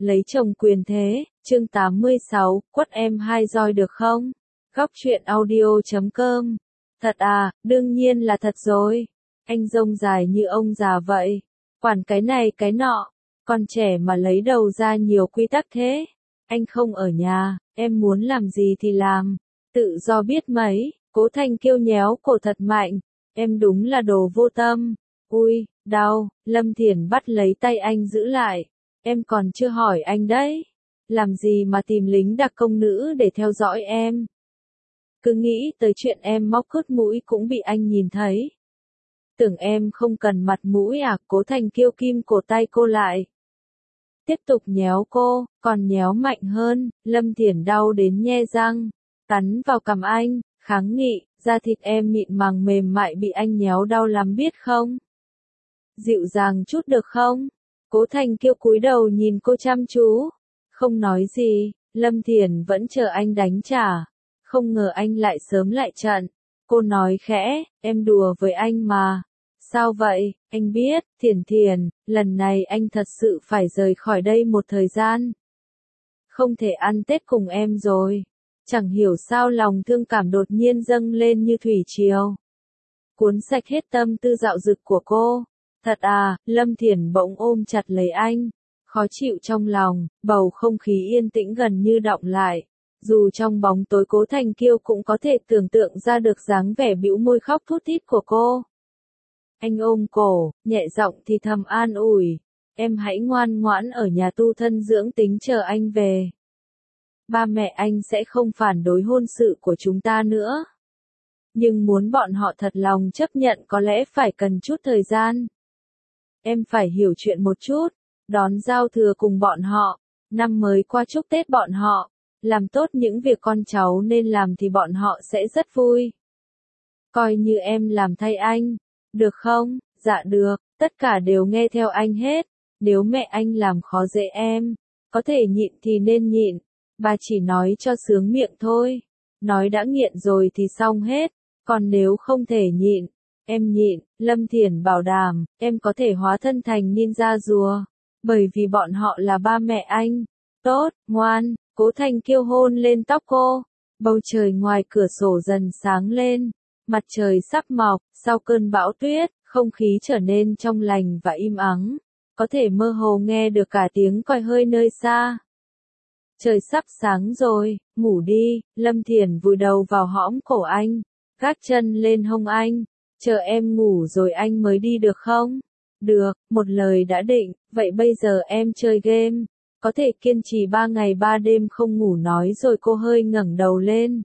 Lấy chồng quyền thế, chương 86, quất em 2 roi được không? Góc truyện audio.com. Thật à, đương nhiên là thật rồi. Anh rông dài như ông già vậy. Quản cái này cái nọ. Con trẻ mà lấy đầu ra nhiều quy tắc thế. Anh không ở nhà, em muốn làm gì thì làm. Tự do biết mấy. Cố Thanh kêu nhéo cổ thật mạnh. Em đúng là đồ vô tâm. Ui, đau. Lâm Thiển bắt lấy tay anh giữ lại. Em còn chưa hỏi anh đấy. Làm gì mà tìm lính đặc công nữ để theo dõi em? Cứ nghĩ tới chuyện em móc cướp mũi cũng bị anh nhìn thấy. Tưởng em không cần mặt mũi à? Cố Thành kêu kim cổ tay cô lại. Tiếp tục nhéo cô, còn nhéo mạnh hơn. Lâm Thiển đau đến nhe răng. Cắn vào cằm anh, kháng nghị. Da thịt em mịn màng mềm mại bị anh nhéo đau lắm biết không? Dịu dàng chút được không? Cố Thành kêu cúi đầu nhìn cô chăm chú. Không nói gì, Lâm Thiển vẫn chờ anh đánh trả. Không ngờ anh lại sớm lại trận. Cô nói khẽ, em đùa với anh mà. Sao vậy, anh biết, Thiển, lần này anh thật sự phải rời khỏi đây một thời gian. Không thể ăn Tết cùng em rồi. Chẳng hiểu sao lòng thương cảm đột nhiên dâng lên như thủy triều. Cuốn sạch hết tâm tư dạo dực của cô. Thật à, Lâm Thiển bỗng ôm chặt lấy anh. Khó chịu trong lòng, bầu không khí yên tĩnh gần như đọng lại. Dù trong bóng tối Cố Thành Kiêu cũng có thể tưởng tượng ra được dáng vẻ bĩu môi khóc thút thít của cô. Anh ôm cổ, nhẹ giọng thì thầm an ủi. Em hãy ngoan ngoãn ở nhà tu thân dưỡng tính chờ anh về. Ba mẹ anh sẽ không phản đối hôn sự của chúng ta nữa. Nhưng muốn bọn họ thật lòng chấp nhận có lẽ phải cần chút thời gian. Em phải hiểu chuyện một chút, đón giao thừa cùng bọn họ, năm mới qua chúc Tết bọn họ, làm tốt những việc con cháu nên làm thì bọn họ sẽ rất vui. Coi như em làm thay anh, được không? Dạ được, tất cả đều nghe theo anh hết, nếu mẹ anh làm khó dễ em, có thể nhịn thì nên nhịn, bà chỉ nói cho sướng miệng thôi, nói đã nghiện rồi thì xong hết, còn nếu không thể nhịn, em nhịn. Lâm Thiển bảo đảm, em có thể hóa thân thành ninja rùa, bởi vì bọn họ là ba mẹ anh. Tốt, ngoan. Cố Thành kêu hôn lên tóc cô. Bầu trời ngoài cửa sổ dần sáng lên, mặt trời sắp mọc, sau cơn bão tuyết, không khí trở nên trong lành và im ắng, có thể mơ hồ nghe được cả tiếng còi hơi nơi xa. Trời sắp sáng rồi, ngủ đi. Lâm Thiển vùi đầu vào hõm cổ anh, gác chân lên hông anh. Chờ em ngủ rồi anh mới đi được không? Được, một lời đã định, vậy bây giờ em chơi game. Có thể kiên trì 3 ngày 3 đêm không ngủ nói rồi cô hơi ngẩng đầu lên.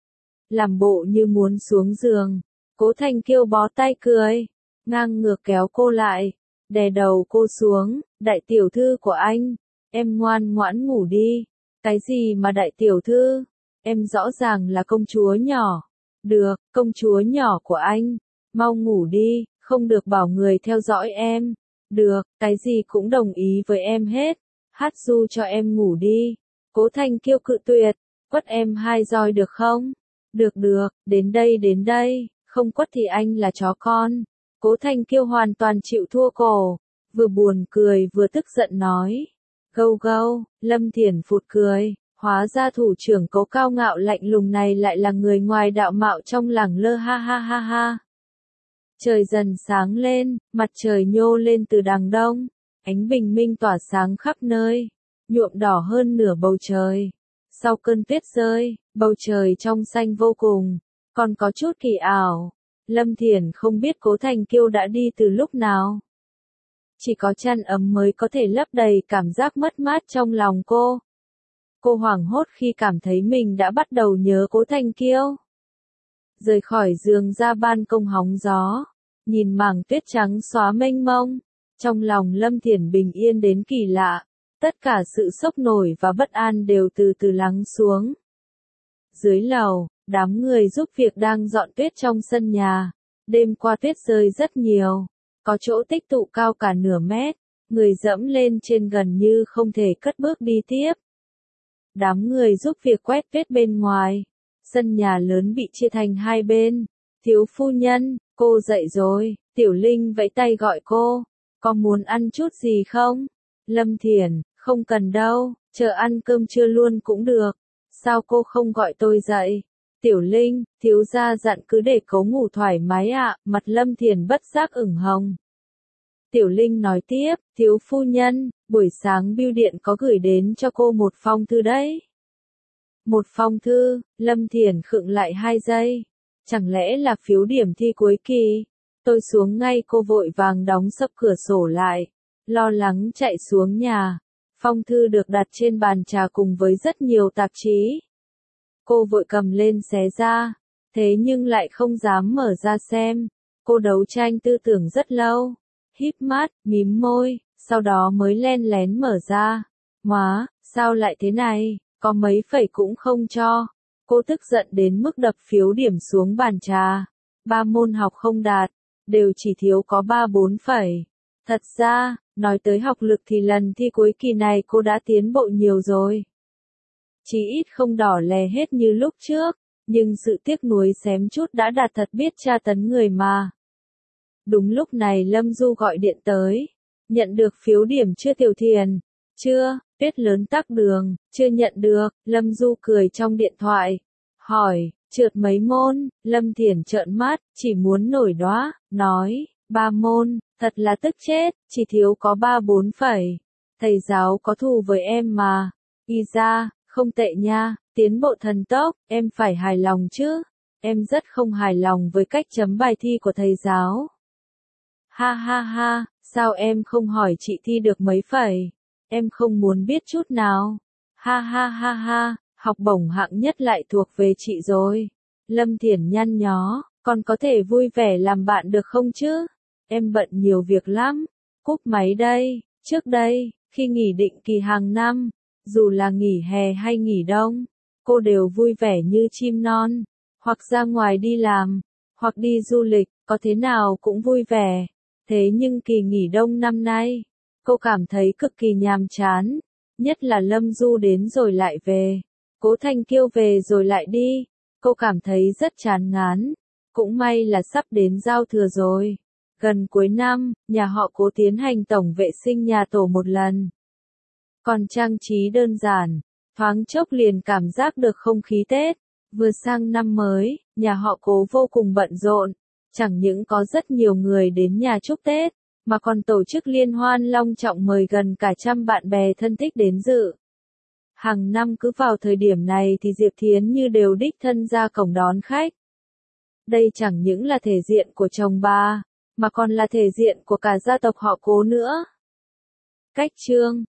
Làm bộ như muốn xuống giường. Cố Thành kêu bó tay cười. Ngang ngược kéo cô lại. Đè đầu cô xuống. Đại tiểu thư của anh. Em ngoan ngoãn ngủ đi. Cái gì mà đại tiểu thư? Em rõ ràng là công chúa nhỏ. Được, công chúa nhỏ của anh. Mau ngủ đi, không được bảo người theo dõi em. Được, cái gì cũng đồng ý với em hết. Hát ru cho em ngủ đi. Cố Thành kêu cự tuyệt. Quất em 2 roi được không? Được, đến đây, không quất thì anh là chó con. Cố Thành kêu hoàn toàn chịu thua cổ. Vừa buồn cười vừa tức giận nói. Gâu gâu, Lâm Thiển phụt cười. Hóa ra thủ trưởng Cố cao ngạo lạnh lùng này lại là người ngoài đạo mạo trong lẳng lơ ha ha ha ha. Trời dần sáng lên, mặt trời nhô lên từ đằng đông, ánh bình minh tỏa sáng khắp nơi, nhuộm đỏ hơn nửa bầu trời. Sau cơn tuyết rơi, bầu trời trong xanh vô cùng, còn có chút kỳ ảo. Lâm Thiển không biết Cố Thành Kiêu đã đi từ lúc nào. Chỉ có chăn ấm mới có thể lấp đầy cảm giác mất mát trong lòng cô. Cô hoảng hốt khi cảm thấy mình đã bắt đầu nhớ Cố Thành Kiêu. Rời khỏi giường ra ban công hóng gió, nhìn mảng tuyết trắng xóa mênh mông, trong lòng Lâm Thiển bình yên đến kỳ lạ, tất cả sự sốc nổi và bất an đều từ từ lắng xuống. Dưới lầu, đám người giúp việc đang dọn tuyết trong sân nhà, đêm qua tuyết rơi rất nhiều, có chỗ tích tụ cao cả nửa mét, người dẫm lên trên gần như không thể cất bước đi tiếp. Đám người giúp việc quét tuyết bên ngoài. Sân nhà lớn bị chia thành 2 bên. Thiếu phu nhân, cô dậy rồi. Tiểu Linh vẫy tay gọi cô. Có muốn ăn chút gì không? Lâm Thiển, Không cần đâu, chờ ăn cơm trưa luôn cũng được. Sao cô không gọi tôi dậy? Tiểu Linh, thiếu gia dặn cứ để cố ngủ thoải mái ạ, mặt Lâm Thiền bất giác ửng hồng. Tiểu Linh nói tiếp, thiếu phu nhân, buổi sáng bưu điện có gửi đến cho cô một phong thư đấy. Một phong thư, Lâm Thiền khựng lại 2 giây. Chẳng lẽ là phiếu điểm thi cuối kỳ? Tôi xuống ngay, cô vội vàng đóng sập cửa sổ lại, lo lắng chạy xuống nhà. Phong thư được đặt trên bàn trà cùng với rất nhiều tạp chí. Cô vội cầm lên xé ra, thế nhưng lại không dám mở ra xem. Cô đấu tranh tư tưởng rất lâu, híp mắt, mím môi, sau đó mới len lén mở ra. Má, sao lại thế này, có mấy phẩy cũng không cho. Cô tức giận đến mức đập phiếu điểm xuống bàn trà. 3 môn học không đạt, đều chỉ thiếu có 3-4 phẩy. Thật ra, nói tới học lực thì lần thi cuối kỳ này cô đã tiến bộ nhiều rồi. Chỉ ít không đỏ lè hết như lúc trước, nhưng sự tiếc nuối xém chút đã đạt thật biết tra tấn người mà. Đúng lúc này Lâm Du gọi điện tới. Nhận được phiếu điểm chưa Tiểu Thiền? Chưa, viết lớn tắc đường, chưa nhận được. Lâm Du cười trong điện thoại. Hỏi, trượt mấy môn? Lâm Thiền trợn mắt, chỉ muốn nổi đóa, nói, 3 môn, thật là tức chết, chỉ thiếu có 3-4 phẩy. Thầy giáo có thù với em mà. Y ra, không tệ nha, tiến bộ thần tốc, em phải hài lòng chứ. Em rất không hài lòng với cách chấm bài thi của thầy giáo. Ha ha ha, sao em không hỏi chị thi được mấy phẩy? Em không muốn biết chút nào. Ha ha ha ha, học bổng hạng nhất lại thuộc về chị rồi. Lâm Thiển nhăn nhó, còn có thể vui vẻ làm bạn được không chứ? Em bận nhiều việc lắm. Cúp máy đây, trước đây, khi nghỉ định kỳ hàng năm, dù là nghỉ hè hay nghỉ đông, cô đều vui vẻ như chim non, hoặc ra ngoài đi làm, hoặc đi du lịch, có thế nào cũng vui vẻ. Thế nhưng kỳ nghỉ đông năm nay, cô cảm thấy cực kỳ nhàm chán, nhất là Lâm Du đến rồi lại về, Cố Thanh Kiêu về rồi lại đi, cô cảm thấy rất chán ngán. Cũng may là sắp đến giao thừa rồi. Gần cuối năm, nhà họ Cố tiến hành tổng vệ sinh nhà tổ một lần. Còn trang trí đơn giản, thoáng chốc liền cảm giác được không khí Tết. Vừa sang năm mới, nhà họ Cố vô cùng bận rộn. Chẳng những có rất nhiều người đến nhà chúc Tết, mà còn tổ chức liên hoan long trọng mời gần cả trăm bạn bè thân thích đến dự. Hàng năm cứ vào thời điểm này thì Diệp Thiến Như đều đích thân ra cổng đón khách. Đây chẳng những là thể diện của chồng bà, mà còn là thể diện của cả gia tộc họ Cố nữa. Cách chương